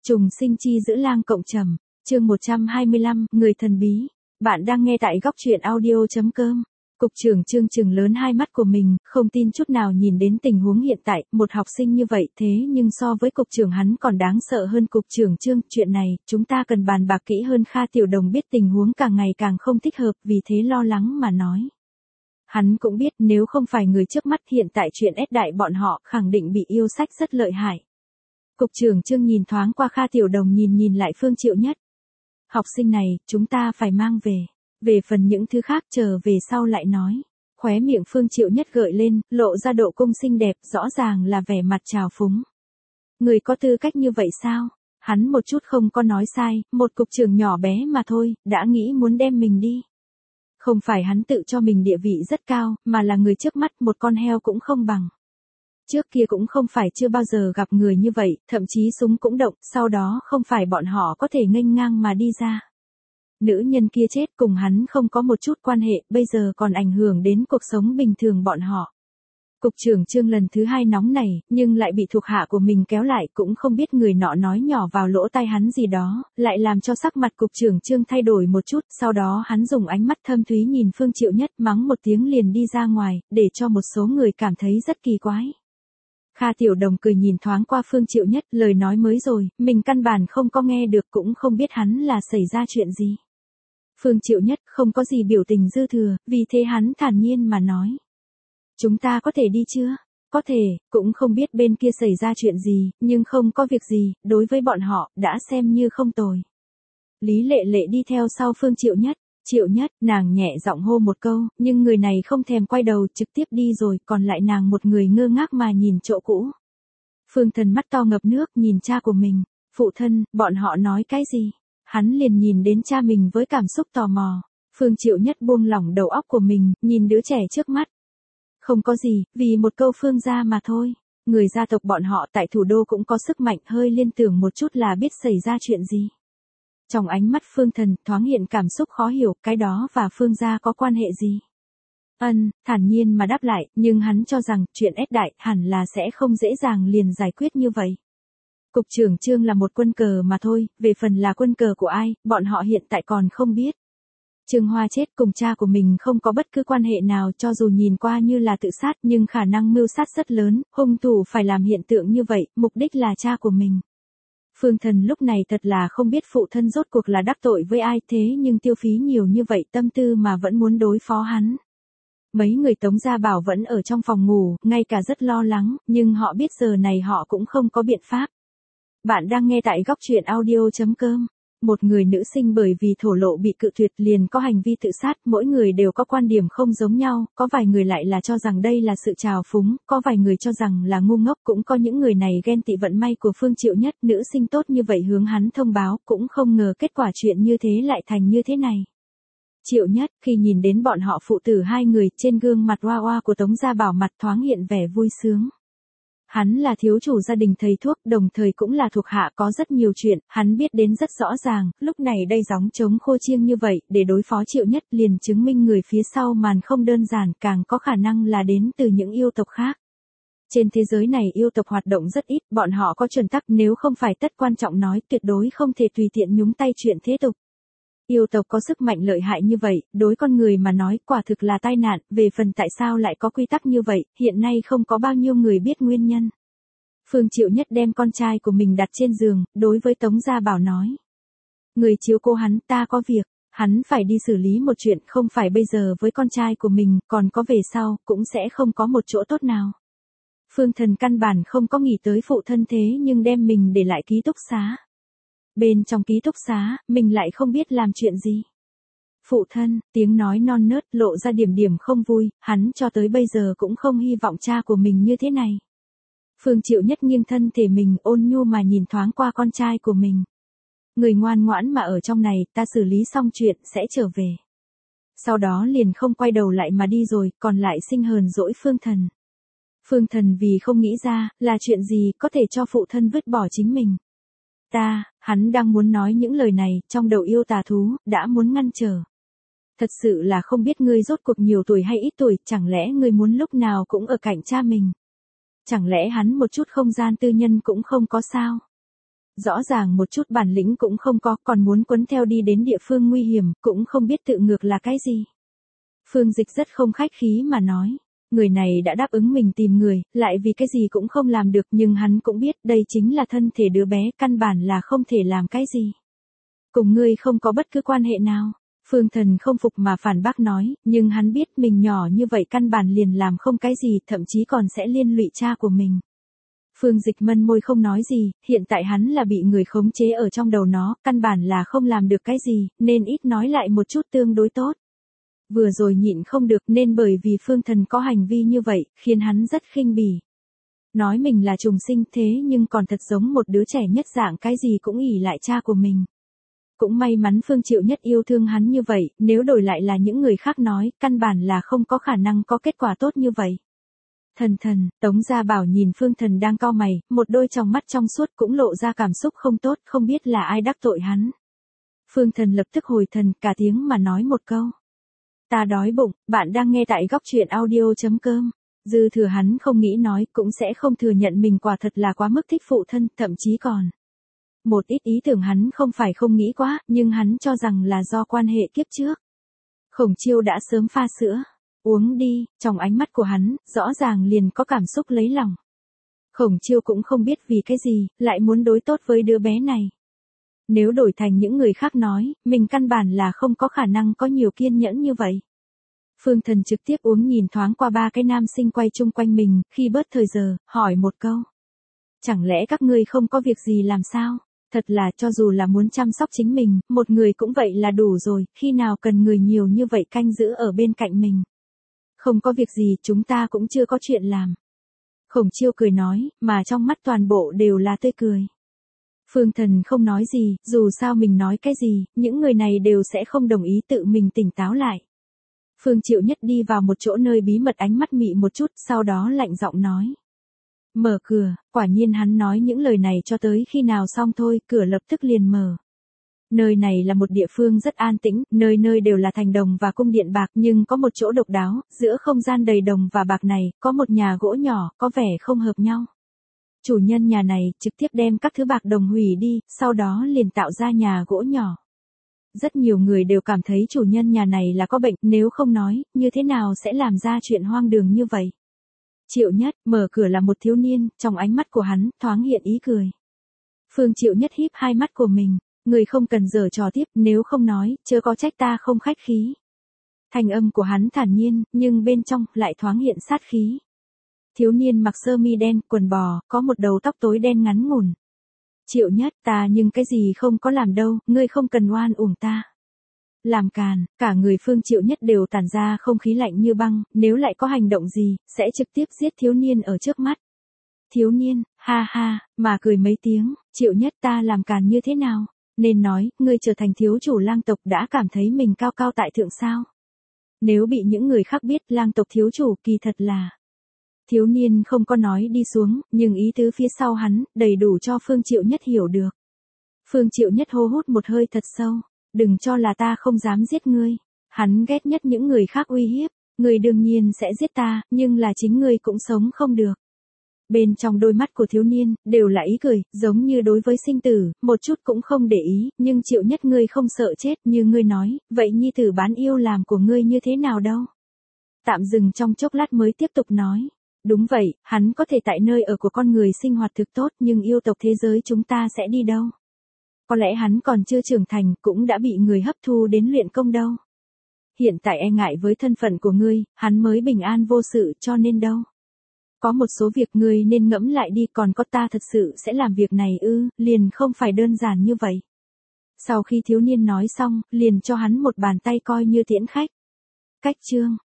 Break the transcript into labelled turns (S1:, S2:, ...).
S1: Trùng sinh chi giữ lang cộng trầm, chương 125, người thần bí. Bạn đang nghe tại góc truyện audio.com. Cục trưởng Trương trừng lớn hai mắt của mình, không tin chút nào nhìn đến tình huống hiện tại, một học sinh như vậy thế nhưng so với cục trưởng hắn còn đáng sợ hơn cục trưởng Trương. Chuyện này, chúng ta cần bàn bạc kỹ hơn. Kha Tiểu Đồng biết tình huống càng ngày càng không thích hợp, vì thế lo lắng mà nói. Hắn cũng biết nếu không phải người trước mắt hiện tại chuyện ép đại bọn họ khẳng định bị yêu sách rất lợi hại. Cục trưởng Trương nhìn thoáng qua Kha Tiểu Đồng nhìn lại Phương Triệu Nhất. Học sinh này, chúng ta phải mang về. Về phần những thứ khác chờ về sau lại nói. Khóe miệng Phương Triệu Nhất gợi lên, lộ ra độ cung xinh đẹp, rõ ràng là vẻ mặt trào phúng. Người có tư cách như vậy sao? Hắn một chút không có nói sai, một cục trưởng nhỏ bé mà thôi, đã nghĩ muốn đem mình đi. Không phải hắn tự cho mình địa vị rất cao, mà là người trước mắt một con heo cũng không bằng. Trước kia cũng không phải chưa bao giờ gặp người như vậy, thậm chí súng cũng động, sau đó không phải bọn họ có thể nghênh ngang mà đi ra. Nữ nhân kia chết cùng hắn không có một chút quan hệ, bây giờ còn ảnh hưởng đến cuộc sống bình thường bọn họ. Cục trưởng Trương lần thứ hai nóng này, nhưng lại bị thuộc hạ của mình kéo lại, cũng không biết người nọ nói nhỏ vào lỗ tai hắn gì đó, lại làm cho sắc mặt cục trưởng Trương thay đổi một chút, sau đó hắn dùng ánh mắt thâm thúy nhìn Phương Triệu Nhất mắng một tiếng liền đi ra ngoài, để cho một số người cảm thấy rất kỳ quái. Kha Tiểu Đồng cười nhìn thoáng qua Phương Triệu Nhất, lời nói mới rồi, mình căn bản không có nghe được, cũng không biết hắn là xảy ra chuyện gì. Phương Triệu Nhất không có gì biểu tình dư thừa, vì thế hắn thản nhiên mà nói. Chúng ta có thể đi chưa? Có thể, cũng không biết bên kia xảy ra chuyện gì, nhưng không có việc gì, đối với bọn họ, đã xem như không tồi. Lý Lệ Lệ đi theo sau Phương Triệu Nhất. Triệu Nhất, nàng nhẹ giọng hô một câu, nhưng người này không thèm quay đầu, trực tiếp đi rồi, còn lại nàng một người ngơ ngác mà nhìn chỗ cũ. Phương Thần mắt to ngập nước nhìn cha của mình. Phụ thân, bọn họ nói cái gì? Hắn liền nhìn đến cha mình với cảm xúc tò mò. Phương Triệu Nhất buông lỏng đầu óc của mình, nhìn đứa trẻ trước mắt. Không có gì, vì một câu Phương gia mà thôi. Người gia tộc bọn họ tại thủ đô cũng có sức mạnh, hơi liên tưởng một chút là biết xảy ra chuyện gì. Trong ánh mắt Phương Thần thoáng hiện cảm xúc khó hiểu, cái đó và Phương gia có quan hệ gì? Thản nhiên mà đáp lại, nhưng hắn cho rằng chuyện ép đại hẳn là sẽ không dễ dàng liền giải quyết như vậy. Cục trưởng Trương là một quân cờ mà thôi, về phần là quân cờ của ai, bọn họ hiện tại còn không biết. Trương Hoa chết cùng cha của mình không có bất cứ quan hệ nào, cho dù nhìn qua như là tự sát nhưng khả năng mưu sát rất lớn, hung thủ phải làm hiện tượng như vậy, mục đích là cha của mình. Phương Thần lúc này thật là không biết phụ thân rốt cuộc là đắc tội với ai, thế nhưng tiêu phí nhiều như vậy tâm tư mà vẫn muốn đối phó hắn. Mấy người Tống Gia Bảo vẫn ở trong phòng ngủ, ngay cả rất lo lắng, nhưng họ biết giờ này họ cũng không có biện pháp. Bạn đang nghe tại góc truyện audio.com. Một người nữ sinh bởi vì thổ lộ bị cự tuyệt liền có hành vi tự sát, mỗi người đều có quan điểm không giống nhau, có vài người lại là cho rằng đây là sự trào phúng, có vài người cho rằng là ngu ngốc, cũng có những người này ghen tị vận may của Phương Triệu Nhất, nữ sinh tốt như vậy hướng hắn thông báo, cũng không ngờ kết quả chuyện như thế lại thành như thế này. Triệu Nhất, khi nhìn đến bọn họ phụ tử hai người, trên gương mặt oa oa của Tống Gia Bảo mặt thoáng hiện vẻ vui sướng. Hắn là thiếu chủ gia đình thầy thuốc, đồng thời cũng là thuộc hạ, có rất nhiều chuyện, hắn biết đến rất rõ ràng, lúc này đây gióng trống khô chiêng như vậy, để đối phó Triệu Nhất liền chứng minh người phía sau màn không đơn giản, càng có khả năng là đến từ những yêu tộc khác. Trên thế giới này yêu tộc hoạt động rất ít, bọn họ có chuẩn tắc, nếu không phải tất quan trọng nói, tuyệt đối không thể tùy tiện nhúng tay chuyện thế tục. Yêu tộc có sức mạnh lợi hại như vậy, đối con người mà nói quả thực là tai nạn, về phần tại sao lại có quy tắc như vậy, hiện nay không có bao nhiêu người biết nguyên nhân. Phương Triệu Nhất đem con trai của mình đặt trên giường, đối với Tống Gia Bảo nói. Người chiếu cố hắn, ta có việc, hắn phải đi xử lý một chuyện, không phải bây giờ với con trai của mình, còn có về sau, cũng sẽ không có một chỗ tốt nào. Phương Thần căn bản không có nghĩ tới phụ thân thế nhưng đem mình để lại ký túc xá. Bên trong ký túc xá, mình lại không biết làm chuyện gì. Phụ thân, tiếng nói non nớt lộ ra điểm không vui, hắn cho tới bây giờ cũng không hy vọng cha của mình như thế này. Phương Triệu Nhất nghiêng thân thể mình ôn nhu mà nhìn thoáng qua con trai của mình. Người ngoan ngoãn mà ở trong này, ta xử lý xong chuyện, sẽ trở về. Sau đó liền không quay đầu lại mà đi rồi, còn lại sinh hờn dỗi Phương Thần. Phương Thần vì không nghĩ ra, là chuyện gì có thể cho phụ thân vứt bỏ chính mình. Hắn đang muốn nói những lời này, trong đầu yêu tà thú, đã muốn ngăn trở. Thật sự là không biết ngươi rốt cuộc nhiều tuổi hay ít tuổi, chẳng lẽ ngươi muốn lúc nào cũng ở cạnh cha mình? Chẳng lẽ hắn một chút không gian tư nhân cũng không có sao? rõ ràng một chút bản lĩnh cũng không có, còn muốn quấn theo đi đến địa phương nguy hiểm, cũng không biết tự ngược là cái gì. Phương Dịch rất không khách khí mà nói, người này đã đáp ứng mình tìm người, lại vì cái gì cũng không làm được, nhưng hắn cũng biết đây chính là thân thể đứa bé, căn bản là không thể làm cái gì. Cùng ngươi không có bất cứ quan hệ nào. Phương Thần không phục mà phản bác nói, nhưng hắn biết mình nhỏ như vậy căn bản liền làm không cái gì, thậm chí còn sẽ liên lụy cha của mình. Phương Dịch mân môi không nói gì, hiện tại hắn là bị người khống chế ở trong đầu nó, căn bản là không làm được cái gì, nên ít nói lại một chút tương đối tốt. Vừa rồi nhịn không được nên bởi vì Phương Thần có hành vi như vậy, khiến hắn rất khinh bỉ. Nói mình là trùng sinh thế nhưng còn thật giống một đứa trẻ nhất dạng, cái gì cũng ỷ lại cha của mình. Cũng may mắn Phương Triệu Nhất yêu thương hắn như vậy, nếu đổi lại là những người khác nói, căn bản là không có khả năng có kết quả tốt như vậy. Thần, Tống Gia Bảo nhìn Phương Thần đang cau mày, một đôi tròng mắt trong suốt cũng lộ ra cảm xúc không tốt, không biết là ai đắc tội hắn. Phương Thần lập tức hồi thần, cả tiếng mà nói một câu. Ta đói bụng, bạn đang nghe tại góc truyện audio.com. Dư thừa hắn không nghĩ nói, cũng sẽ không thừa nhận mình quả thật là quá mức thích phụ thân, thậm chí còn. Một ít ý tưởng hắn không phải không nghĩ quá, nhưng hắn cho rằng là do quan hệ kiếp trước. Khổng Chiêu đã sớm pha sữa. Uống đi, trong ánh mắt của hắn, rõ ràng liền có cảm xúc lấy lòng. Khổng Chiêu cũng không biết vì cái gì, lại muốn đối tốt với đứa bé này. Nếu đổi thành những người khác nói, mình căn bản là không có khả năng có nhiều kiên nhẫn như vậy. Phương Thần trực tiếp uống nhìn thoáng qua ba cái nam sinh quay chung quanh mình, khi bớt thời giờ, hỏi một câu. Chẳng lẽ các ngươi không có việc gì làm sao? Thật là cho dù là muốn chăm sóc chính mình, một người cũng vậy là đủ rồi, khi nào cần người nhiều như vậy canh giữ ở bên cạnh mình. Không có việc gì, chúng ta cũng chưa có chuyện làm. Khổng Chiêu cười nói, mà trong mắt toàn bộ đều là tươi cười. Phương Thần không nói gì, dù sao mình nói cái gì, những người này đều sẽ không đồng ý, tự mình tỉnh táo lại. Phương Triệu Nhất đi vào một chỗ nơi bí mật, ánh mắt mị một chút, sau đó lạnh giọng nói. Mở cửa, quả nhiên hắn nói những lời này cho tới khi nào xong thôi, cửa lập tức liền mở. Nơi này là một địa phương rất an tĩnh, nơi nơi đều là thành đồng và cung điện bạc, nhưng có một chỗ độc đáo, giữa không gian đầy đồng và bạc này, có một nhà gỗ nhỏ, có vẻ không hợp nhau. Chủ nhân nhà này trực tiếp đem các thứ bạc đồng hủy đi, sau đó liền tạo ra nhà gỗ nhỏ. Rất nhiều người đều cảm thấy chủ nhân nhà này là có bệnh, nếu không nói, như thế nào sẽ làm ra chuyện hoang đường như vậy. Triệu Nhất, mở cửa là một thiếu niên, trong ánh mắt của hắn, thoáng hiện ý cười. Phương Triệu Nhất híp hai mắt của mình, người không cần giở trò tiếp, nếu không nói, chớ có trách ta không khách khí. Thanh âm của hắn thản nhiên, nhưng bên trong, lại thoáng hiện sát khí. Thiếu niên mặc sơ mi đen, quần bò, có một đầu tóc tối đen ngắn ngủn. Triệu Nhất, ta nhưng cái gì không có làm đâu, ngươi không cần oan uổng ta. Làm càn, cả người Phương Triệu Nhất đều tản ra không khí lạnh như băng, nếu lại có hành động gì, sẽ trực tiếp giết thiếu niên ở trước mắt. Thiếu niên, ha ha, mà cười mấy tiếng, Triệu Nhất, ta làm càn như thế nào? Nên nói, ngươi trở thành thiếu chủ lang tộc đã cảm thấy mình cao cao tại thượng sao? Nếu bị những người khác biết lang tộc thiếu chủ kỳ thật là. Thiếu niên không có nói đi xuống, nhưng ý tứ phía sau hắn, đầy đủ cho Phương Triệu Nhất hiểu được. Phương Triệu Nhất hô hút một hơi thật sâu, đừng cho là ta không dám giết ngươi. Hắn ghét nhất những người khác uy hiếp, ngươi đương nhiên sẽ giết ta, nhưng là chính ngươi cũng sống không được. Bên trong đôi mắt của thiếu niên, đều là ý cười, giống như đối với sinh tử, một chút cũng không để ý, nhưng Triệu Nhất ngươi không sợ chết như ngươi nói, vậy nhi tử bán yêu làm của ngươi như thế nào đâu? Tạm dừng trong chốc lát mới tiếp tục nói. Đúng vậy, hắn có thể tại nơi ở của con người sinh hoạt thực tốt, nhưng yêu tộc thế giới chúng ta sẽ đi đâu? Có lẽ hắn còn chưa trưởng thành, cũng đã bị người hấp thu đến luyện công đâu. Hiện tại e ngại với thân phận của ngươi, hắn mới bình an vô sự, cho nên đâu. Có một số việc ngươi nên ngẫm lại đi, còn có ta thật sự sẽ làm việc này ư, liền không phải đơn giản như vậy. Sau khi thiếu niên nói xong, liền cho hắn một bàn tay coi như tiễn khách. Cách chương